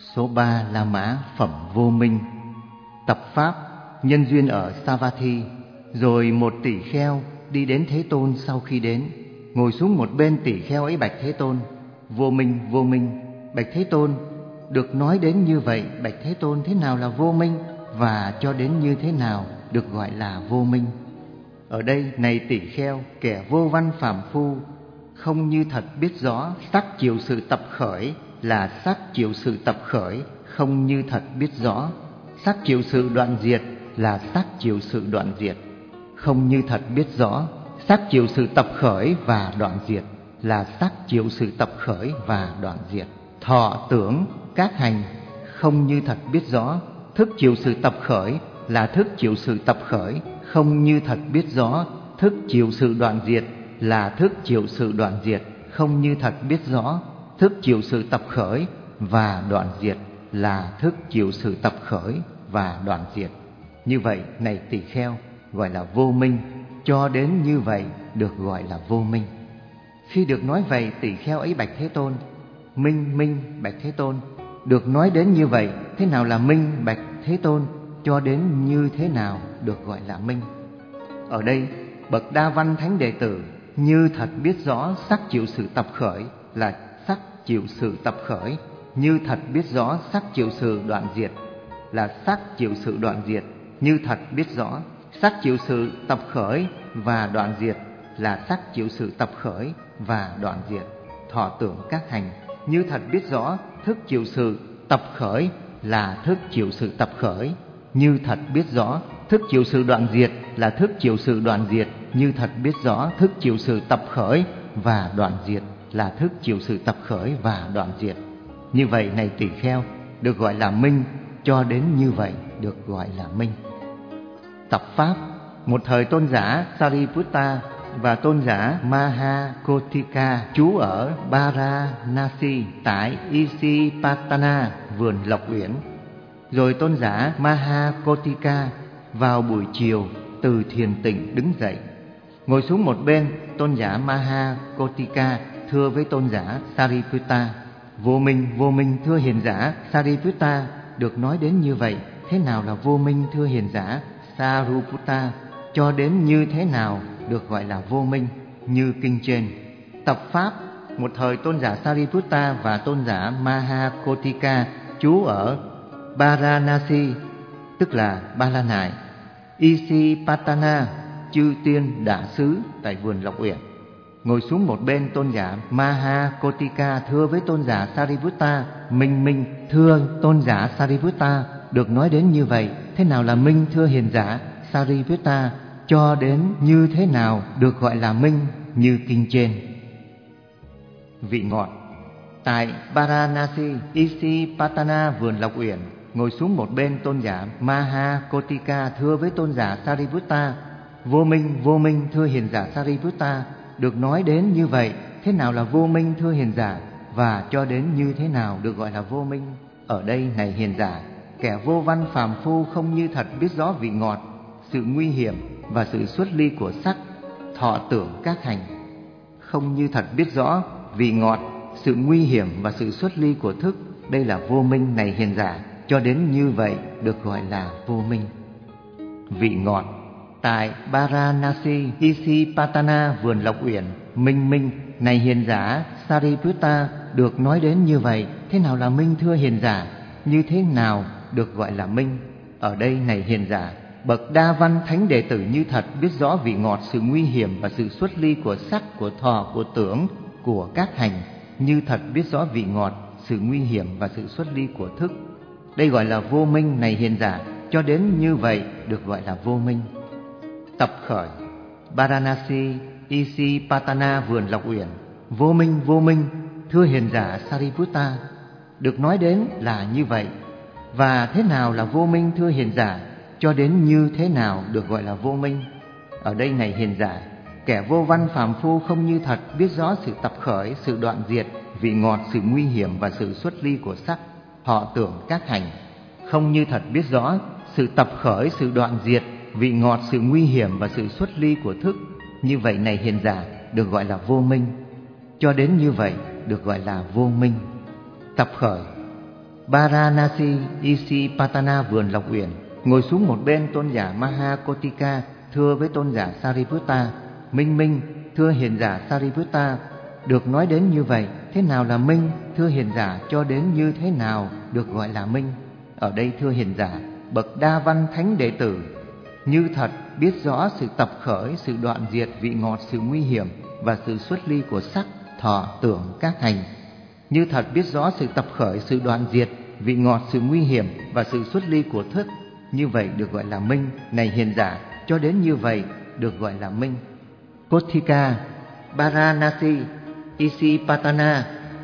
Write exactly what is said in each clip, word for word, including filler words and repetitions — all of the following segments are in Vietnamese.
Số ba La Mã Phẩm Vô Minh. Tập Pháp nhân duyên ở Savatthi. Rồi một tỷ kheo đi đến Thế Tôn. Sau khi đến, ngồi xuống một bên, tỷ kheo ấy bạch Thế Tôn: Vô minh, vô minh. Bạch Thế Tôn: được nói đến như vậy, bạch Thế Tôn, thế nào là vô minh, và cho đến như thế nào được gọi là vô minh? Ở đây, này tỷ kheo, kẻ vô văn phàm phu không như thật biết rõ sắc chịu sự tập khởi là sắc chịu sự tập khởi, không như thật biết rõ sắc chịu sự đoạn diệt là sắc chịu sự đoạn diệt, không như thật biết rõ sắc chịu sự tập khởi và đoạn diệt là sắc chịu sự tập khởi và đoạn diệt. Thọ tưởng các hành không như thật biết rõ thức chịu sự tập khởi là thức chịu sự tập khởi, không như thật biết rõ thức chịu sự đoạn diệt là thức chịu sự đoạn diệt, không như thật biết rõ thức chịu sự tập khởi và đoạn diệt là thức chịu sự tập khởi và đoạn diệt. Như vậy, này tỳ kheo, gọi là vô minh. Cho đến như vậy được gọi là vô minh. Khi được nói vậy, tỳ kheo ấy bạch Thế Tôn: Minh, minh, bạch Thế Tôn. Được nói đến như vậy, thế nào là minh, bạch Thế Tôn? Cho đến như thế nào được gọi là minh? Ở đây, bậc Đa Văn Thánh Đệ Tử như thật biết rõ sắc chịu sự tập khởi là sắc chịu sự tập khởi, như thật biết rõ sắc chịu sự đoạn diệt là sắc chịu sự đoạn diệt, như thật biết rõ sắc chịu sự tập khởi và đoạn diệt là sắc chịu sự tập khởi và đoạn diệt. Thọ tưởng các hành như thật biết rõ thức chịu sự tập khởi là thức chịu sự tập khởi, như thật biết rõ thức chịu sự đoạn diệt là thức chịu sự đoạn diệt, như thật biết rõ thức chịu sự tập khởi và đoạn diệt là thức chịu sự tập khởi và đoạn diệt. Như vậy, này tỳ kheo, được gọi là minh. Cho đến như vậy được gọi là minh. Tập Pháp. Một thời tôn giả Sariputta và tôn giả Mahakotthika trú ở Varanasi tại Isipatana, vườn Lộc Uyển. Rồi tôn giả Mahakotthika vào buổi chiều từ thiền tịnh đứng dậy, ngồi xuống một bên. Tôn giả Mahakotthika thưa với tôn giả Sariputta: Vô minh, vô minh, thưa hiền giả Sariputta. Được nói đến như vậy, thế nào là vô minh, thưa hiền giả Sariputta? Cho đến như thế nào được gọi là vô minh? Như kinh trên. Tập Pháp. Một thời tôn giả Sariputta và tôn giả Mahakotthika trú ở Varanasi, tức là Ba La Nại, Isipatana, chư tiên đả xứ tại vườn Lộc Uyển. Ngồi xuống một bên, tôn giả Mahakotthika thưa với tôn giả Sariputta: Minh, minh, thưa tôn giả Sariputta. Được nói đến như vậy, thế nào là minh, thưa hiền giả Sariputta? Cho đến như thế nào được gọi là minh? Như kinh trên. Vị ngọt. Tại Varanasi, Isipatana, vườn Lộc Uyển, ngồi xuống một bên, tôn giả Mahakotthika thưa với tôn giả Sariputta: Vô minh, vô minh, thưa hiền giả Sariputta. Được nói đến như vậy, thế nào là vô minh, thưa hiền giả? Và cho đến như thế nào được gọi là vô minh? Ở đây, này hiền giả, kẻ vô văn phàm phu không như thật biết rõ vị ngọt, sự nguy hiểm và sự xuất ly của sắc, thọ tưởng các hành không như thật biết rõ vị ngọt, sự nguy hiểm và sự xuất ly của thức. Đây là vô minh, này hiền giả. Cho đến như vậy được gọi là vô minh. Vị ngọt. Tại Varanasi, Isipatana, vườn Lộc Uyển, minh, minh, này hiền giả Sariputta. Được nói đến như vậy, thế nào là minh, thưa hiền giả? Như thế nào được gọi là minh? Ở đây, này hiền giả, bậc Đa Văn Thánh Đệ Tử như thật biết rõ vị ngọt, sự nguy hiểm và sự xuất ly của sắc, của thọ, của tưởng, của các hành, như thật biết rõ vị ngọt, sự nguy hiểm và sự xuất ly của thức. Đây gọi là vô minh, này hiền giả. Cho đến như vậy được gọi là vô minh. Tập khởi. Varanasi, Isipatana, vườn Lộc Uyển. Vô minh, vô minh, thưa hiền giả Sariputta. Được nói đến là như vậy. Và thế nào là vô minh, thưa hiền giả? Cho đến như thế nào được gọi là vô minh? Ở đây, này hiền giả, kẻ vô văn phàm phu không như thật biết rõ sự tập khởi, sự đoạn diệt, vị ngọt, sự nguy hiểm và sự xuất ly của sắc, họ tưởng các hành không như thật biết rõ sự tập khởi, sự đoạn diệt, vị ngọt, sự nguy hiểm và sự xuất ly của thức. Như vậy, này hiền giả, được gọi là vô minh. Cho đến như vậy được gọi là vô minh. Tập khởi. Varanasi Isipatana vườn Lộc Uyển. Ngồi xuống một bên, tôn giả Mahakotika thưa với tôn giả Sariputta: Minh Minh, thưa hiền giả Sariputta, được nói đến như vậy, thế nào là minh? Thưa hiền giả, cho đến như thế nào được gọi là minh? Ở đây thưa hiền giả, bậc đa văn thánh đệ tử như thật biết rõ sự tập khởi, sự đoạn diệt, vị ngọt, sự nguy hiểm và sự xuất ly của sắc, thọ, tưởng, các hành. Như thật biết rõ sự tập khởi, sự đoạn diệt, vị ngọt, sự nguy hiểm và sự xuất ly của thức, như vậy được gọi là minh. Này hiền giả, cho đến như vậy được gọi là minh. Kothika, Varanasi, Isipatana,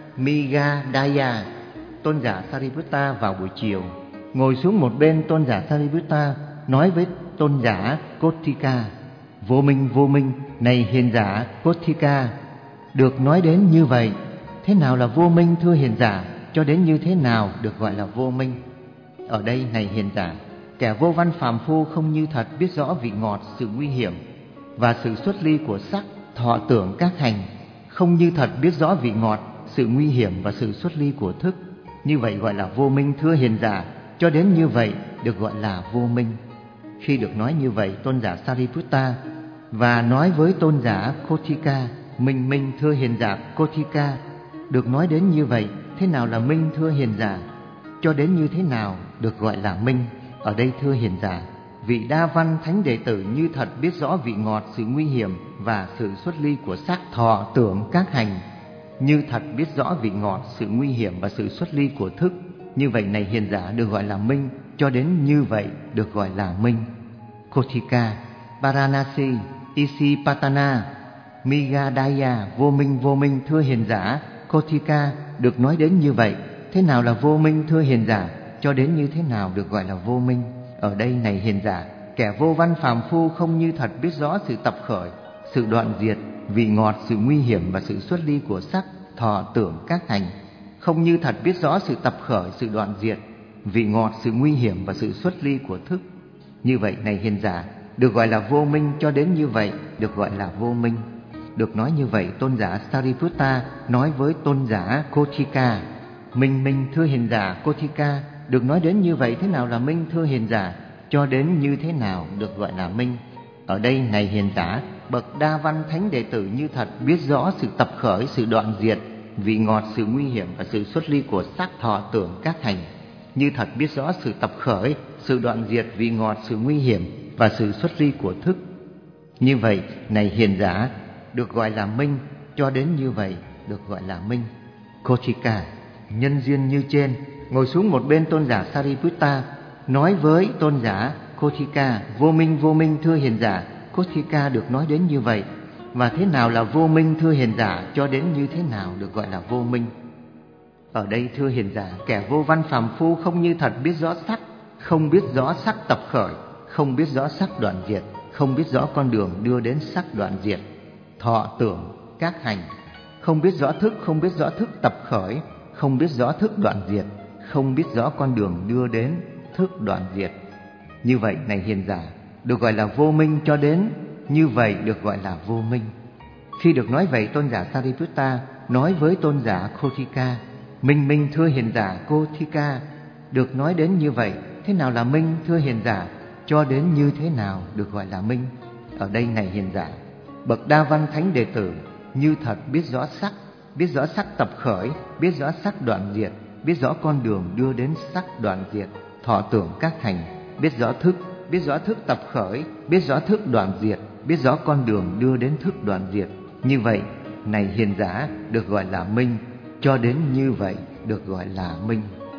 Migadaya. Tôn giả Sariputta vào buổi chiều ngồi xuống một bên, tôn giả Sariputta nói với tôn giả Kothika: Vô minh, vô minh, này hiền giả Kothika, được nói đến như vậy, thế nào là vô minh? Thưa hiền giả, cho đến như thế nào được gọi là vô minh? Ở đây này hiền giả, kẻ vô văn phàm phu không như thật biết rõ vị ngọt, sự nguy hiểm và sự xuất ly của sắc, thọ, tưởng, các hành, không như thật biết rõ vị ngọt, sự nguy hiểm và sự xuất ly của thức, như vậy gọi là vô minh. Thưa hiền giả, cho đến như vậy được gọi là vô minh. Khi được nói như vậy, tôn giả Sariputta và nói với tôn giả Kothika: Minh Minh, thưa hiền giả Kothika, được nói đến như vậy, thế nào là minh? Thưa hiền giả, cho đến như thế nào được gọi là minh? Ở đây thưa hiền giả, vị đa văn thánh đệ tử như thật biết rõ vị ngọt, sự nguy hiểm và sự xuất ly của sắc, thọ, tưởng, các hành, như thật biết rõ vị ngọt, sự nguy hiểm và sự xuất ly của thức, như vậy này hiền giả được gọi là minh, cho đến như vậy được gọi là minh. Kothika, Varanasi, Isipatana, Migadaya. Vô minh, vô minh, thưa hiền giả Kothika, được nói đến như vậy, thế nào là vô minh? Thưa hiền giả, cho đến như thế nào được gọi là vô minh? Ở đây này hiền giả, kẻ vô văn phàm phu không như thật biết rõ sự tập khởi, sự đoạn diệt, vị ngọt, sự nguy hiểm và sự xuất ly của sắc, thọ, tưởng, các hành, không như thật biết rõ sự tập khởi, sự đoạn diệt, vị ngọt, sự nguy hiểm và sự xuất ly của thức, như vậy này hiền giả được gọi là vô minh. Cho đến như vậy được gọi là vô minh. Được nói như vậy, tôn giả Sariputta nói với tôn giả Kothika: Minh Minh, thưa hiền giả Kothika, được nói đến như vậy, thế nào là minh? Thưa hiền giả, cho đến như thế nào được gọi là minh? Ở đây này hiền giả, bậc đa văn thánh đệ tử như thật biết rõ sự tập khởi, sự đoạn diệt, vị ngọt, sự nguy hiểm và sự xuất ly của sắc, thọ, tưởng, các hành, như thật biết rõ sự tập khởi, sự đoạn diệt, vị ngọt, sự nguy hiểm và sự xuất ly của thức, như vậy này hiền giả được gọi là minh. Cho đến như vậy được gọi là minh. Kothika, nhân duyên như trên. Ngồi xuống một bên, tôn giả Sariputta nói với tôn giả Kothika: Vô minh, vô minh, thưa hiền giả Kothika, được nói đến như vậy, và thế nào là vô minh? Thưa hiền giả, cho đến như thế nào được gọi là vô minh? Ở đây thưa hiền giả, kẻ vô văn phàm phu không như thật biết rõ sắc, không biết rõ sắc tập khởi, không biết rõ sắc đoạn diệt, không biết rõ con đường đưa đến sắc đoạn diệt, thọ, tưởng, các hành, không biết rõ thức, không biết rõ thức tập khởi, không biết rõ thức đoạn diệt, không biết rõ con đường đưa đến thức đoạn diệt, như vậy này hiền giả được gọi là vô minh. Cho đến như vậy được gọi là vô minh. Khi được nói vậy, tôn giả Sariputta nói với tôn giả Kothika: Minh Minh, thưa hiền giả Kothika, được nói đến như vậy, thế nào là minh? Thưa hiền giả, cho đến như thế nào được gọi là minh? Ở đây này hiền giả, bậc đa văn thánh đệ tử như thật biết rõ sắc, biết rõ sắc tập khởi, biết rõ sắc đoạn diệt, biết rõ con đường đưa đến sắc đoạn diệt, thọ, tưởng, các hành, biết rõ thức, biết rõ thức tập khởi, biết rõ thức đoạn diệt, biết rõ con đường đưa đến thức đoạn diệt, như vậy này hiền giả được gọi là minh. Cho đến như vậy được gọi là minh.